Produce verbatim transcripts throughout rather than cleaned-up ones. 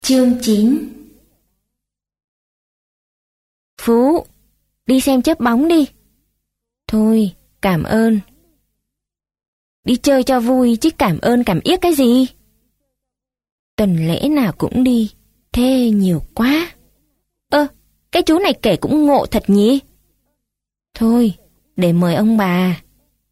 Chương chín. Phú, đi xem chớp bóng đi. Thôi, cảm ơn. Đi chơi cho vui chứ cảm ơn cảm yếc cái gì. Tuần lễ nào cũng đi, thế nhiều quá. Ơ, cái chú này kể cũng ngộ thật nhỉ. Thôi, để mời ông bà.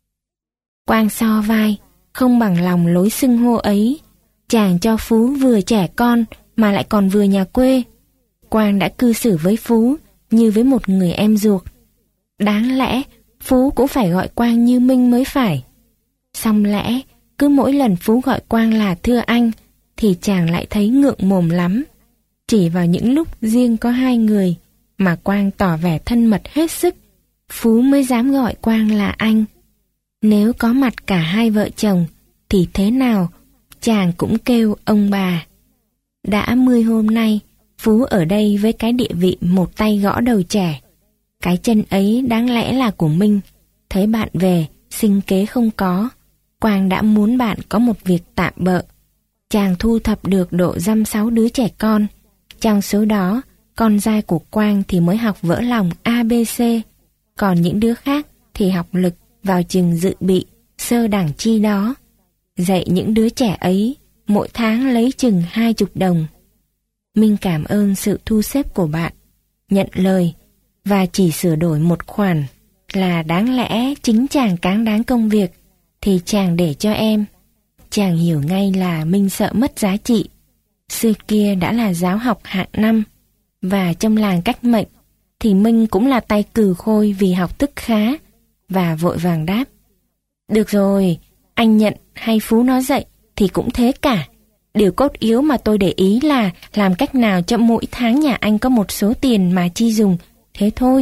Quang so vai, không bằng lòng lối xưng hô ấy. Chàng cho Phú vừa trẻ con mà lại còn vừa nhà quê. Quang đã cư xử với Phú như với một người em ruột. Đáng lẽ Phú cũng phải gọi Quang như Minh mới phải. Song lẽ cứ mỗi lần Phú gọi Quang là thưa anh thì chàng lại thấy ngượng mồm lắm. Chỉ vào những lúc riêng có hai người mà Quang tỏ vẻ thân mật hết sức, Phú mới dám gọi Quang là anh. Nếu có mặt cả hai vợ chồng thì thế nào chàng cũng kêu ông bà. Đã mươi hôm nay Phú ở đây với cái địa vị một tay gõ đầu trẻ. Cái chân ấy đáng lẽ là của Minh. Thấy bạn về, sinh kế không có, Quang đã muốn bạn có một việc tạm bợ. Chàng thu thập được độ dăm sáu đứa trẻ con. Trong số đó, con trai của Quang thì mới học vỡ lòng a bê xê, còn những đứa khác thì học lực vào trường dự bị, sơ đẳng chi đó. Dạy những đứa trẻ ấy, mỗi tháng lấy chừng hai chục đồng. Minh cảm ơn sự thu xếp của bạn, nhận lời và chỉ sửa đổi một khoản là đáng lẽ chính chàng cáng đáng công việc thì chàng để cho em. Chàng hiểu ngay là Minh sợ mất giá trị. Xưa kia đã là giáo học hạng năm, và trong làng cách mệnh thì Minh cũng là tay cừ khôi vì học thức khá, và vội vàng đáp: Được rồi, anh nhận hay Phú nó dạy thì cũng thế cả. Điều cốt yếu mà tôi để ý là làm cách nào cho mỗi tháng nhà anh có một số tiền mà chi dùng, thế thôi.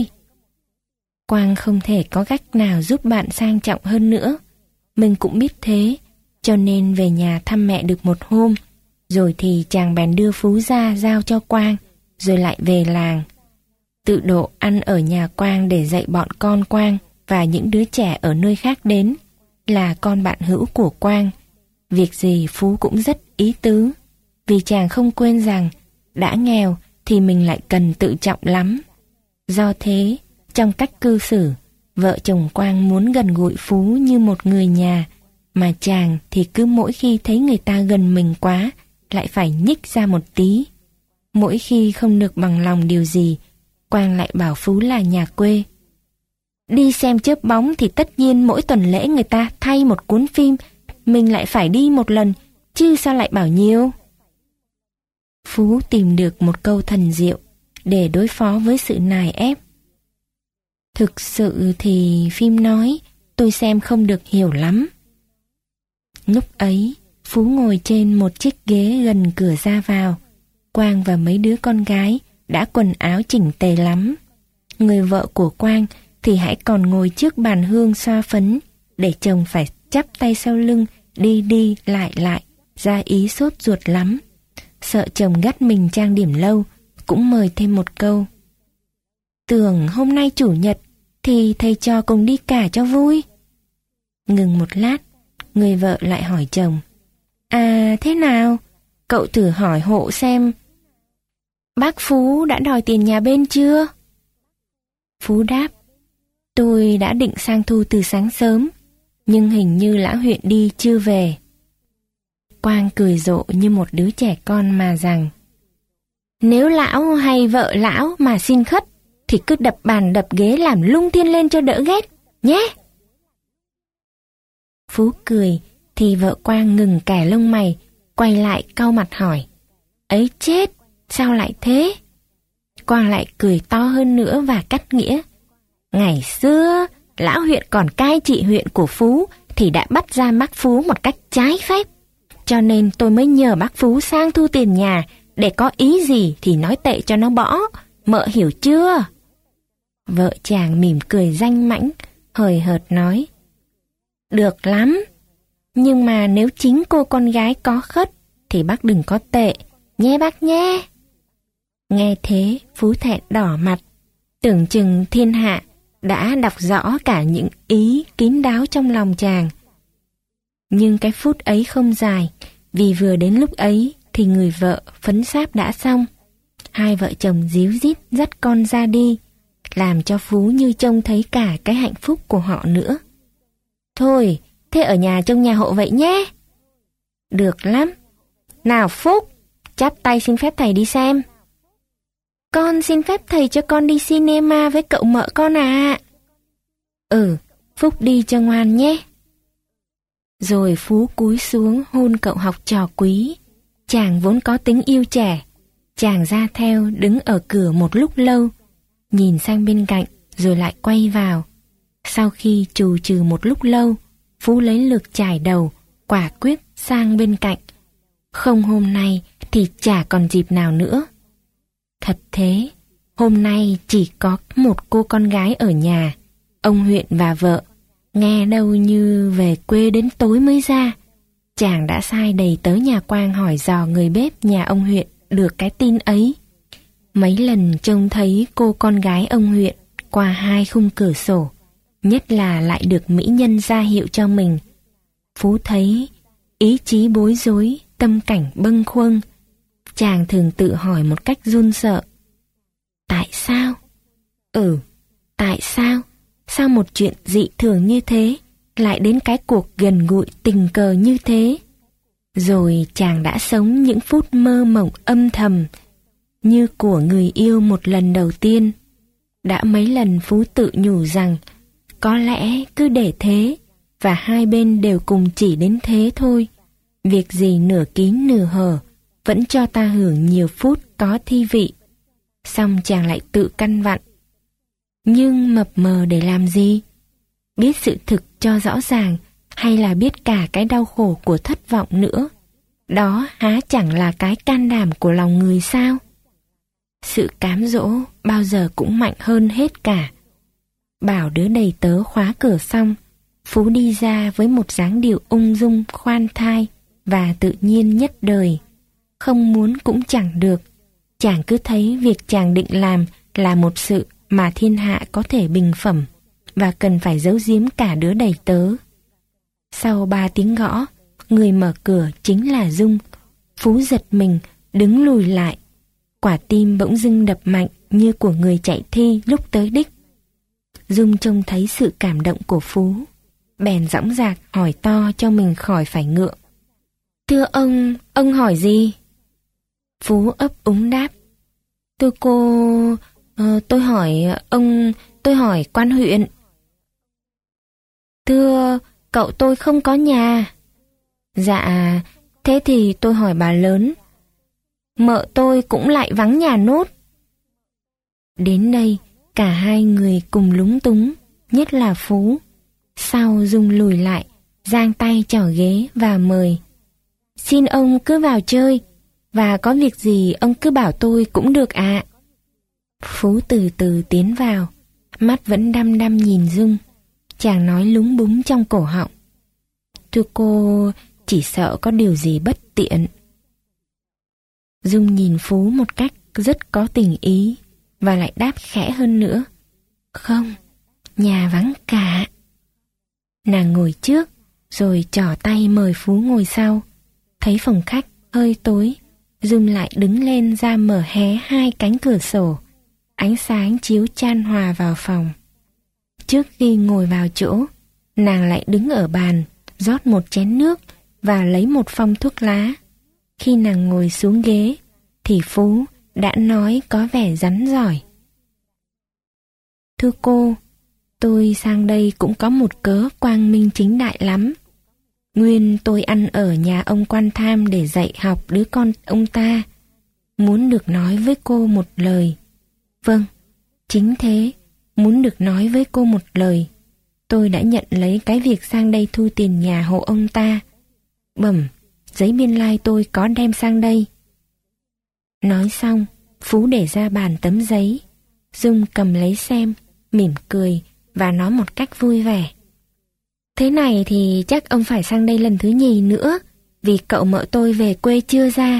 Quang không thể có cách nào giúp bạn sang trọng hơn nữa. Mình cũng biết thế, cho nên về nhà thăm mẹ được một hôm, rồi thì chàng bèn đưa Phú ra giao cho Quang, rồi lại về làng. Tự độ ăn ở nhà Quang để dạy bọn con Quang và những đứa trẻ ở nơi khác đến, là con bạn hữu của Quang. Việc gì Phú cũng rất ý tứ, vì chàng không quên rằng đã nghèo thì mình lại cần tự trọng lắm. Do thế, trong cách cư xử, vợ chồng Quang muốn gần gũi Phú như một người nhà, mà chàng thì cứ mỗi khi thấy người ta gần mình quá lại phải nhích ra một tí. Mỗi khi không được bằng lòng điều gì, Quang lại bảo Phú là nhà quê. Đi xem chớp bóng thì tất nhiên mỗi tuần lễ người ta thay một cuốn phim, mình lại phải đi một lần, chứ sao lại bảo nhiều. Phú tìm được một câu thần diệu để đối phó với sự nài ép. Thực sự thì phim nói tôi xem không được hiểu lắm. Lúc ấy, Phú ngồi trên một chiếc ghế gần cửa ra vào. Quang và mấy đứa con gái đã quần áo chỉnh tề lắm. Người vợ của Quang thì hãy còn ngồi trước bàn hương xoa phấn, để chồng phải chắp tay sau lưng đi đi lại lại, ra ý sốt ruột lắm. Sợ chồng gắt mình trang điểm lâu, cũng mời thêm một câu: Tưởng hôm nay chủ nhật thì thầy trò cùng đi cả cho vui. Ngừng một lát, người vợ lại hỏi chồng: À thế nào, cậu thử hỏi hộ xem bác Phú đã đòi tiền nhà bên chưa? Phú đáp: Tôi đã định sang thu từ sáng sớm, nhưng hình như lão huyện đi chưa về. Quang cười rộ như một đứa trẻ con mà rằng: Nếu lão hay vợ lão mà xin khất thì cứ đập bàn đập ghế làm lung thiên lên cho đỡ ghét, nhé. Phú cười thì vợ Quang ngừng kẻ lông mày, quay lại cau mặt hỏi: Ấy chết, sao lại thế? Quang lại cười to hơn nữa và cắt nghĩa: Ngày xưa, lão huyện còn cai trị huyện của Phú thì đã bắt ra bác Phú một cách trái phép. Cho nên tôi mới nhờ bác Phú sang thu tiền nhà, để có ý gì thì nói tệ cho nó bỏ, mợ hiểu chưa? Vợ chàng mỉm cười danh mãnh, hời hợt nói: Được lắm, nhưng mà nếu chính cô con gái có khất thì bác đừng có tệ, nhé bác nhé. Nghe thế, Phú thẹn đỏ mặt, tưởng chừng thiên hạ đã đọc rõ cả những ý kín đáo trong lòng chàng. Nhưng cái phút ấy không dài, vì vừa đến lúc ấy thì người vợ phấn sáp đã xong. Hai vợ chồng díu dít dắt con ra đi, làm cho Phú như trông thấy cả cái hạnh phúc của họ nữa. Thôi, thế ở nhà trông nhà hộ vậy nhé. Được lắm. Nào Phúc, chắp tay xin phép thầy đi xem. Con xin phép thầy cho con đi cinema với cậu mợ con à. Ừ, Phúc đi cho ngoan nhé. Rồi Phú cúi xuống hôn cậu học trò quý. Chàng vốn có tính yêu trẻ. Chàng ra theo đứng ở cửa một lúc lâu, nhìn sang bên cạnh rồi lại quay vào. Sau khi trù trừ một lúc lâu, Phú lấy lược chải đầu, quả quyết sang bên cạnh. Không hôm nay thì chả còn dịp nào nữa. Thật thế, hôm nay chỉ có một cô con gái ở nhà, ông huyện và vợ. Nghe đâu như về quê đến tối mới ra. Chàng đã sai đầy tớ nhà Quang hỏi dò người bếp nhà ông huyện được cái tin ấy. Mấy lần trông thấy cô con gái ông huyện qua hai khung cửa sổ, nhất là lại được mỹ nhân ra hiệu cho mình. Phú thấy ý chí bối rối, tâm cảnh bâng khuâng. Chàng thường tự hỏi một cách run sợ. Tại sao? Ừ, tại sao? Sao một chuyện dị thường như thế lại đến cái cuộc gần gũi tình cờ như thế? Rồi chàng đã sống những phút mơ mộng âm thầm như của người yêu một lần đầu tiên. Đã mấy lần Phú tự nhủ rằng có lẽ cứ để thế và hai bên đều cùng chỉ đến thế thôi. Việc gì nửa kín nửa hở vẫn cho ta hưởng nhiều phút có thi vị. Xong chàng lại tự căn vặn. Nhưng mập mờ để làm gì? Biết sự thực cho rõ ràng hay là biết cả cái đau khổ của thất vọng nữa? Đó há chẳng là cái can đảm của lòng người sao? Sự cám dỗ bao giờ cũng mạnh hơn hết cả. Bảo đứa đầy tớ khóa cửa xong, Phú đi ra với một dáng điệu ung dung khoan thai và tự nhiên nhất đời. Không muốn cũng chẳng được. Chàng cứ thấy việc chàng định làm là một sự mà thiên hạ có thể bình phẩm và cần phải giấu giếm cả đứa đầy tớ. Sau ba tiếng gõ, người mở cửa chính là Dung. Phú giật mình, đứng lùi lại. Quả tim bỗng dưng đập mạnh như của người chạy thi lúc tới đích. Dung trông thấy sự cảm động của Phú, bèn dõng dạc hỏi to cho mình khỏi phải ngượng. Thưa ông, ông hỏi gì? Phú ấp úng đáp. Thưa cô, uh, tôi hỏi ông, tôi hỏi quan huyện. Thưa, cậu tôi không có nhà. Dạ, thế thì tôi hỏi bà lớn. Mợ tôi cũng lại vắng nhà nốt. Đến đây, cả hai người cùng lúng túng, nhất là Phú. Sau Dung lùi lại, giang tay trỏ ghế và mời. Xin ông cứ vào chơi, và có việc gì ông cứ bảo tôi cũng được ạ. Phú từ từ tiến vào, mắt vẫn đăm đăm nhìn Dung. Chàng nói lúng búng trong cổ họng. Thưa cô, chỉ sợ có điều gì bất tiện. Dung nhìn Phú một cách rất có tình ý và lại đáp khẽ hơn nữa. Không, nhà vắng cả. Nàng ngồi trước rồi trỏ tay mời Phú ngồi sau. Thấy phòng khách hơi tối, Dung lại đứng lên ra mở hé hai cánh cửa sổ. Ánh sáng chiếu chan hòa vào phòng. Trước khi ngồi vào chỗ, nàng lại đứng ở bàn, rót một chén nước và lấy một phong thuốc lá. Khi nàng ngồi xuống ghế, thì Phú đã nói có vẻ rắn giỏi. Thưa cô, tôi sang đây cũng có một cớ quang minh chính đại lắm. Nguyên tôi ăn ở nhà ông quan tham để dạy học đứa con ông ta. Muốn được nói với cô một lời. Vâng, chính thế, muốn được nói với cô một lời. Tôi đã nhận lấy cái việc sang đây thu tiền nhà hộ ông ta. Bẩm, giấy biên lai tôi có đem sang đây. Nói xong, Phú để ra bàn tấm giấy. Dung cầm lấy xem, mỉm cười và nói một cách vui vẻ. Thế này thì chắc ông phải sang đây lần thứ nhì nữa, vì cậu mợ tôi về quê chưa ra.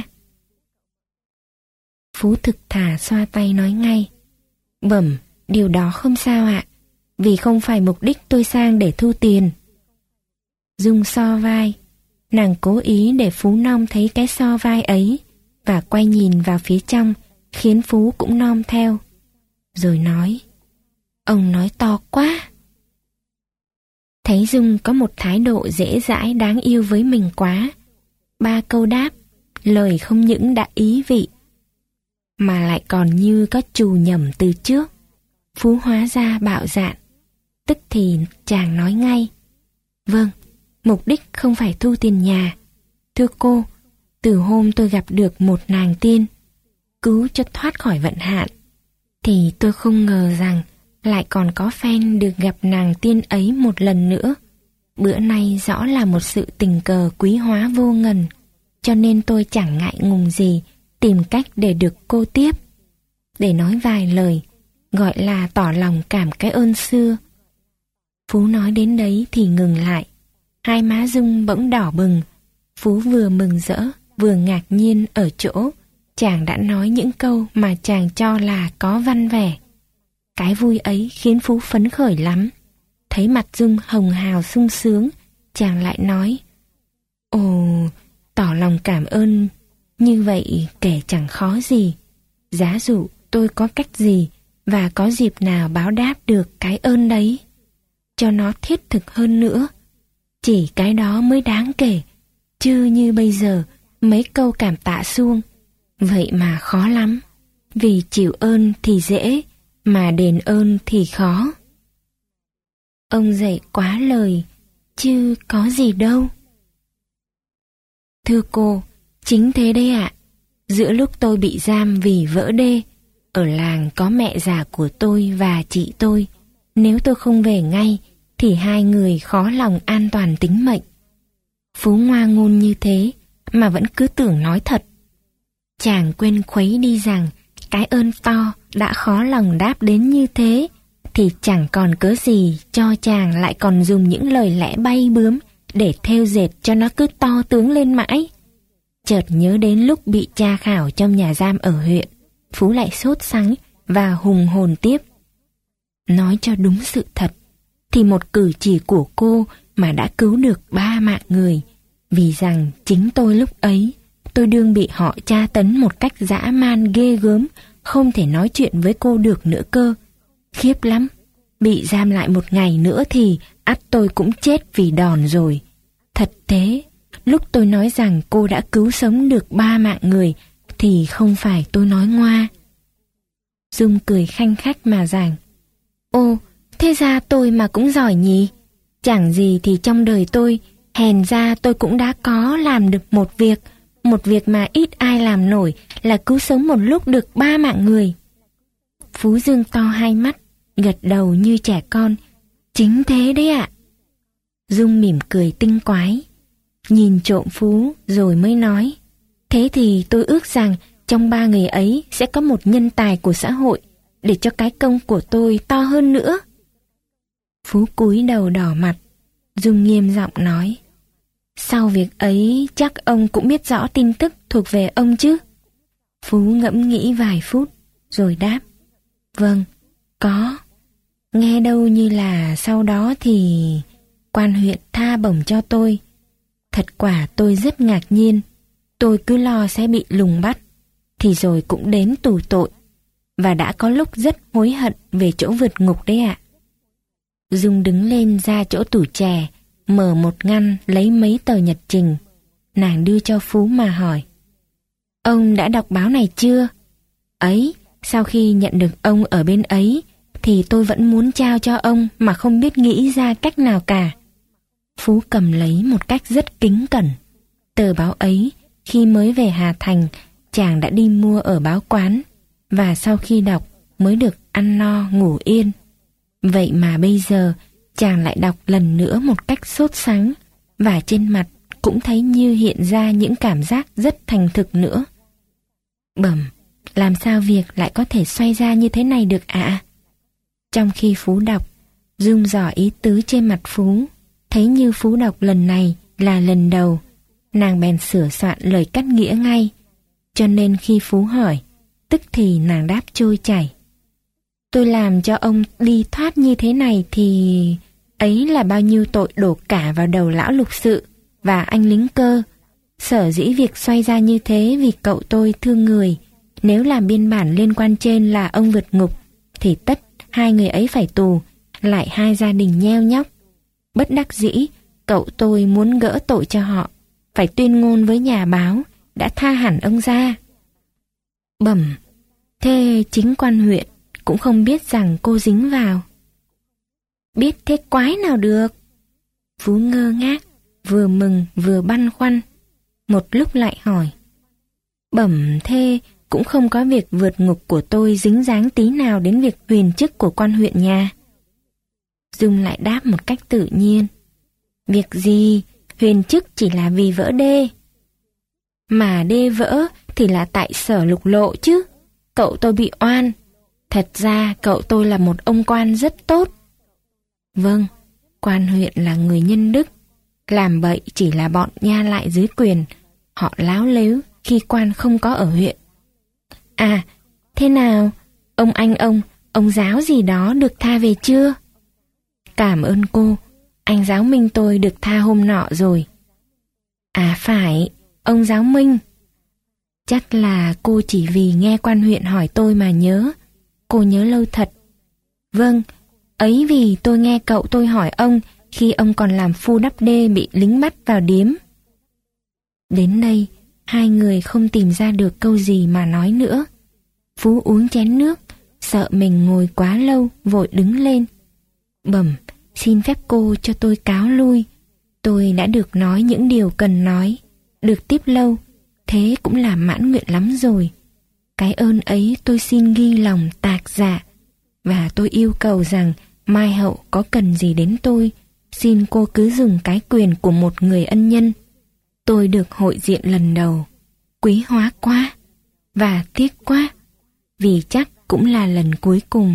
Phú thực thà xoa tay nói ngay. Bẩm, điều đó không sao ạ, vì không phải mục đích tôi sang để thu tiền. Dung so vai. Nàng cố ý để Phú Nong thấy cái so vai ấy, và quay nhìn vào phía trong, khiến Phú cũng nom theo. Rồi nói, ông nói to quá. Thấy Dung có một thái độ dễ dãi đáng yêu với mình quá. Ba câu đáp, lời không những đã ý vị, mà lại còn như có trù nhầm từ trước. Phú hóa ra bạo dạn. Tức thì chàng nói ngay, vâng, mục đích không phải thu tiền nhà. Thưa cô, từ hôm tôi gặp được một nàng tiên, cứu cho thoát khỏi vận hạn, thì tôi không ngờ rằng lại còn có phen được gặp nàng tiên ấy một lần nữa. Bữa nay rõ là một sự tình cờ quý hóa vô ngần, cho nên tôi chẳng ngại ngùng gì tìm cách để được cô tiếp, để nói vài lời, gọi là tỏ lòng cảm cái ơn xưa. Phú nói đến đấy thì ngừng lại. Hai má Dung bỗng đỏ bừng. Phú vừa mừng rỡ, vừa ngạc nhiên ở chỗ chàng đã nói những câu mà chàng cho là có văn vẻ. Cái vui ấy khiến Phú phấn khởi lắm. Thấy mặt Dung hồng hào sung sướng, chàng lại nói, ồ, tỏ lòng cảm ơn như vậy kể chẳng khó gì. Giá dụ tôi có cách gì và có dịp nào báo đáp được cái ơn đấy, cho nó thiết thực hơn nữa, chỉ cái đó mới đáng kể. Chứ như bây giờ mấy câu cảm tạ suông, vậy mà khó lắm. Vì chịu ơn thì dễ, mà đền ơn thì khó. Ông dạy quá lời, chứ có gì đâu. Thưa cô, chính thế đấy ạ. Giữa lúc tôi bị giam vì vỡ đê, ở làng có mẹ già của tôi và chị tôi. Nếu tôi không về ngay, thì hai người khó lòng an toàn tính mệnh. Phú ngoa ngôn như thế, mà vẫn cứ tưởng nói thật. Chàng quên khuấy đi rằng, cái ơn to đã khó lòng đáp đến như thế, thì chẳng còn cớ gì cho chàng lại còn dùng những lời lẽ bay bướm để thêu dệt cho nó cứ to tướng lên mãi. Chợt nhớ đến lúc bị tra khảo trong nhà giam ở huyện, Phú lại sốt sắng và hùng hồn tiếp. Nói cho đúng sự thật, thì một cử chỉ của cô mà đã cứu được ba mạng người, vì rằng chính tôi lúc ấy, tôi đương bị họ tra tấn một cách dã man ghê gớm, không thể nói chuyện với cô được nữa cơ. Khiếp lắm, bị giam lại một ngày nữa thì ắt tôi cũng chết vì đòn rồi. Thật thế, lúc tôi nói rằng cô đã cứu sống được ba mạng người, thì không phải tôi nói ngoa. Dung cười khanh khách mà rằng, ô, thế ra tôi mà cũng giỏi nhỉ? Chẳng gì thì trong đời tôi, hèn ra tôi cũng đã có làm được một việc, một việc mà ít ai làm nổi, là cứu sống một lúc được ba mạng người. Phú dương to hai mắt, gật đầu như trẻ con, chính thế đấy ạ. Dung mỉm cười tinh quái, nhìn trộm Phú rồi mới nói, thế thì tôi ước rằng trong ba người ấy sẽ có một nhân tài của xã hội, để cho cái công của tôi to hơn nữa. Phú cúi đầu đỏ mặt. Dung nghiêm giọng nói, sau việc ấy chắc ông cũng biết rõ tin tức thuộc về ông chứ? Phú ngẫm nghĩ vài phút rồi đáp, vâng, có. Nghe đâu như là sau đó thì quan huyện tha bổng cho tôi. Thật quả tôi rất ngạc nhiên. Tôi cứ lo sẽ bị lùng bắt, thì rồi cũng đến tù tội, và đã có lúc rất hối hận về chỗ vượt ngục đấy ạ. Dung đứng lên ra chỗ tủ chè, mở một ngăn lấy mấy tờ nhật trình. Nàng đưa cho Phú mà hỏi, ông đã đọc báo này chưa? Ấy, sau khi nhận được ông ở bên ấy, thì tôi vẫn muốn trao cho ông mà không biết nghĩ ra cách nào cả. Phú cầm lấy một cách rất kính cẩn. Tờ báo ấy, khi mới về Hà Thành, chàng đã đi mua ở báo quán, và sau khi đọc mới được ăn no ngủ yên. Vậy mà bây giờ chàng lại đọc lần nữa một cách sốt sắng, và trên mặt cũng thấy như hiện ra những cảm giác rất thành thực nữa. Bẩm, làm sao việc lại có thể xoay ra như thế này được ạ? À? Trong khi Phú đọc, Dung dò ý tứ trên mặt Phú, thấy như Phú đọc lần này là lần đầu, nàng bèn sửa soạn lời cắt nghĩa ngay, cho nên khi Phú hỏi, tức thì nàng đáp trôi chảy. Tôi làm cho ông đi thoát như thế này thì ấy là bao nhiêu tội đổ cả vào đầu lão lục sự và anh lính cơ. Sở dĩ việc xoay ra như thế vì cậu tôi thương người. Nếu làm biên bản liên quan trên là ông vượt ngục, thì tất hai người ấy phải tù, lại hai gia đình nheo nhóc. Bất đắc dĩ, cậu tôi muốn gỡ tội cho họ, phải tuyên ngôn với nhà báo, đã tha hẳn ông ra. Bẩm, thế chính quan huyện cũng không biết rằng cô dính vào. Biết thế quái nào được. Phú ngơ ngác, vừa mừng vừa băn khoăn, một lúc lại hỏi. Bẩm, thế cũng không có việc vượt ngục của tôi dính dáng tí nào đến việc huyền chức của quan huyện nhà. Dung lại đáp một cách tự nhiên. Việc gì, huyền chức chỉ là vì vỡ đê. Mà đê vỡ thì là tại Sở lục lộ chứ. Cậu tôi bị oan. Thật ra cậu tôi là một ông quan rất tốt. Vâng, quan huyện là người nhân đức. Làm bậy chỉ là bọn nha lại dưới quyền. Họ láo lếu khi quan không có ở huyện. À, thế nào? Ông anh ông, ông giáo gì đó được tha về chưa? Cảm ơn cô, anh giáo Minh tôi được tha hôm nọ rồi. À phải, ông giáo Minh. Chắc là cô chỉ vì nghe quan huyện hỏi tôi mà nhớ. Cô nhớ lâu thật. Vâng, ấy vì tôi nghe cậu tôi hỏi ông khi ông còn làm phu đắp đê bị lính bắt vào điếm. Đến đây, hai người không tìm ra được câu gì mà nói nữa. Phú uống chén nước, sợ mình ngồi quá lâu, vội đứng lên. Bẩm, xin phép cô cho tôi cáo lui. Tôi đã được nói những điều cần nói, được tiếp lâu, thế cũng là mãn nguyện lắm rồi. Cái ơn ấy tôi xin ghi lòng tạc dạ, và tôi yêu cầu rằng mai hậu có cần gì đến tôi, xin cô cứ dùng cái quyền của một người ân nhân. Tôi được hội diện lần đầu, quý hóa quá, và tiếc quá, vì chắc cũng là lần cuối cùng.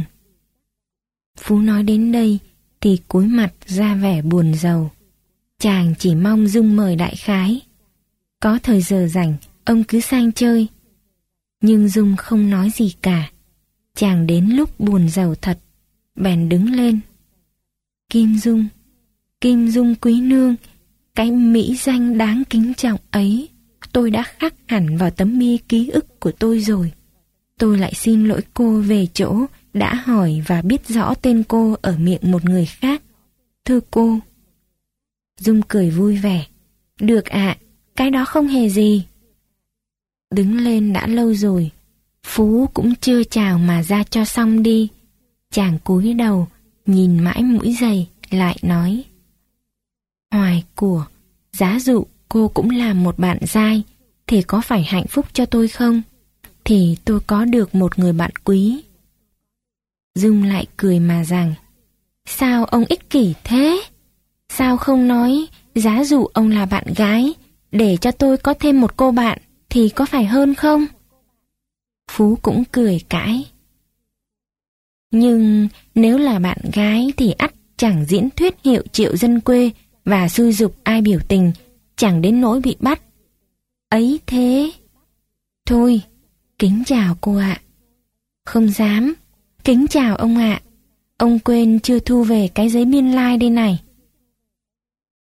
Phú nói đến đây thì cúi mặt ra vẻ buồn rầu. Chàng chỉ mong Dung mời đại khái. Có thời giờ rảnh, ông cứ sang chơi. Nhưng Dung không nói gì cả. Chàng đến lúc buồn rầu thật, bèn đứng lên. Kim Dung, Kim Dung quý nương, cái mỹ danh đáng kính trọng ấy, tôi đã khắc hẳn vào tấm bia ký ức của tôi rồi. Tôi lại xin lỗi cô về chỗ đã hỏi và biết rõ tên cô ở miệng một người khác. Thưa cô. Dung cười vui vẻ. Được ạ, cái đó không hề gì. Đứng lên đã lâu rồi, Phú cũng chưa chào mà ra cho xong đi. Chàng cúi đầu, nhìn mãi mũi giày, lại nói. Hoài của, giá dụ cô cũng là một bạn giai, thì có phải hạnh phúc cho tôi không? Thì tôi có được một người bạn quý. Dung lại cười mà rằng, sao ông ích kỷ thế? Sao không nói, giá dụ ông là bạn gái, để cho tôi có thêm một cô bạn, thì có phải hơn không? Phú cũng cười cãi. Nhưng nếu là bạn gái thì ắt chẳng diễn thuyết hiệu triệu dân quê và xúi giục ai biểu tình, chẳng đến nỗi bị bắt. Ấy thế. Thôi, kính chào cô ạ. Không dám. Kính chào ông ạ. Ông quên chưa thu về cái giấy biên lai đây này.